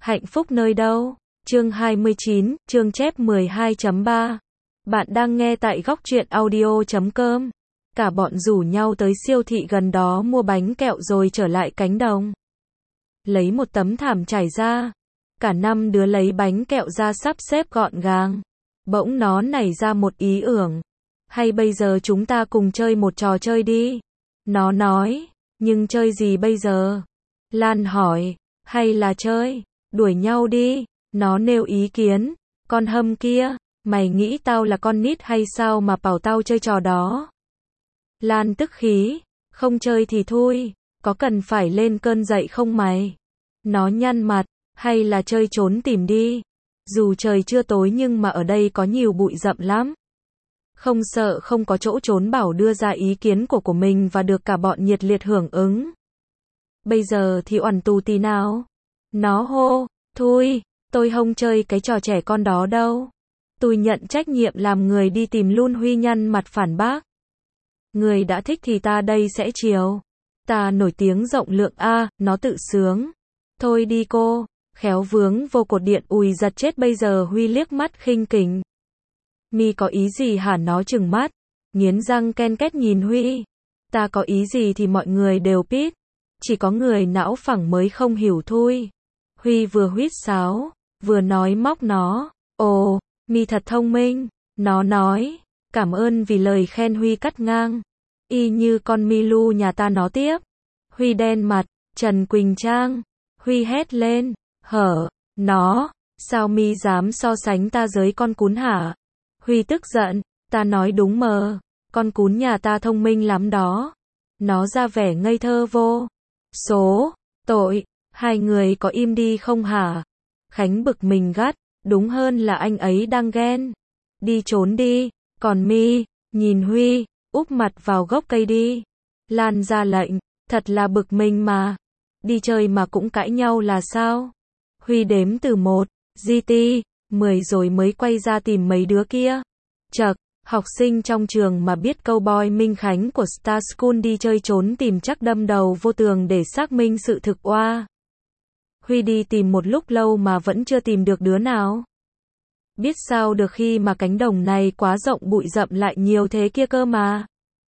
Hạnh phúc nơi đâu? Chương 29, chương chép 12.3. Bạn đang nghe tại góc truyện audio.com. Cả bọn rủ nhau tới siêu thị gần đó mua bánh kẹo rồi trở lại cánh đồng. Lấy một tấm thảm trải ra. Cả năm đứa lấy bánh kẹo ra sắp xếp gọn gàng. Bỗng nó nảy ra một ý tưởng. Hay bây giờ chúng ta cùng chơi một trò chơi đi? Nó nói. Nhưng chơi gì bây giờ? Lan hỏi. Hay là chơi đuổi nhau đi? Nó nêu ý kiến. Con hâm kia, mày nghĩ tao là con nít hay sao mà bảo tao chơi trò đó? Lan tức khí. Không chơi thì thôi, có cần phải lên cơn dậy không mày? Nó nhăn mặt. Hay là chơi trốn tìm đi? Dù trời chưa tối nhưng mà ở đây có nhiều bụi rậm lắm. Không sợ không có chỗ trốn, bảo đưa ra ý kiến của mình và được cả bọn nhiệt liệt hưởng ứng. Bây giờ thì oằn tù tí nào? Nó hô. Thôi, tôi không chơi cái trò trẻ con đó đâu. Tôi nhận trách nhiệm làm người đi tìm luôn. Huy nhăn mặt phản bác. Người đã thích thì ta đây sẽ chiều. Ta nổi tiếng rộng lượng a, nó tự sướng. Thôi đi cô, khéo vướng vô cột điện, ùi giật chết. Bây giờ Huy liếc mắt khinh khỉnh. Mi có ý gì hả? Nó trừng mắt, nghiến răng ken két nhìn Huy. Ta có ý gì thì mọi người đều biết. Chỉ có người não phẳng mới không hiểu thôi. Huy vừa huýt sáo, vừa nói móc nó. Ồ, Mi thật thông minh. Nó nói. Cảm ơn vì lời khen. Huy cắt ngang. Y như con Milu nhà ta. Nó tiếp. Huy đen mặt. Trần Quỳnh Trang. Huy hét lên. Hở, nó. Sao Mi dám so sánh ta với con cún hả? Huy tức giận. Ta nói đúng mờ. Con cún nhà ta thông minh lắm đó. Nó ra vẻ ngây thơ vô số tội. Hai người có im đi không hả? Khánh bực mình gắt. Đúng hơn là anh ấy đang ghen. Đi trốn đi. Còn Mi, nhìn Huy, úp mặt vào gốc cây đi. Lan ra lệnh. Thật là bực mình mà. Đi chơi mà cũng cãi nhau là sao? Huy đếm từ 1, GT, 10 rồi mới quay ra tìm mấy đứa kia. Chậc, học sinh trong trường mà biết câu boy Minh Khánh của Star School đi chơi trốn tìm chắc đâm đầu vô tường để xác minh sự thực oa. Huy đi tìm một lúc lâu mà vẫn chưa tìm được đứa nào. Biết sao được khi mà cánh đồng này quá rộng, bụi rậm lại nhiều thế kia cơ mà.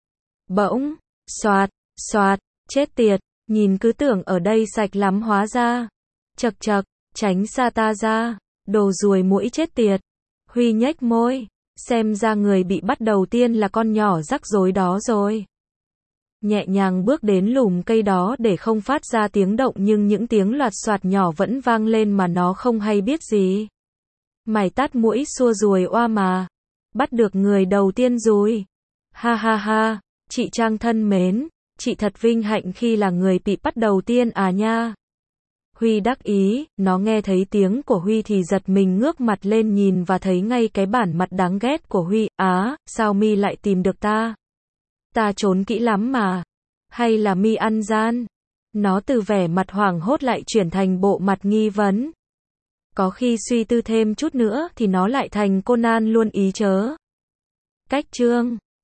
Bỗng, xoạt, xoạt, chết tiệt, nhìn cứ tưởng ở đây sạch lắm hóa ra. Chậc chậc, tránh xa ta ra, đồ ruồi muỗi chết tiệt. Huy nhếch môi, xem ra người bị bắt đầu tiên là con nhỏ rắc rối đó rồi. Nhẹ nhàng bước đến lùm cây đó để không phát ra tiếng động, nhưng những tiếng loạt soạt nhỏ vẫn vang lên mà nó không hay biết gì. Mày tát muỗi xua ruồi oa mà. Bắt được người đầu tiên rồi. Ha ha ha, chị Trang thân mến, chị thật vinh hạnh khi là người bị bắt đầu tiên à nha. Huy đắc ý. Nó nghe thấy tiếng của Huy thì giật mình ngước mặt lên nhìn và thấy ngay cái bản mặt đáng ghét của Huy. Á, sao Mi lại tìm được ta? Ta trốn kỹ lắm mà. Hay là Mi ăn gian? Nó từ vẻ mặt hoảng hốt lại chuyển thành bộ mặt nghi vấn. Có khi suy tư thêm chút nữa thì nó lại thành Conan luôn ý chớ. Cách chương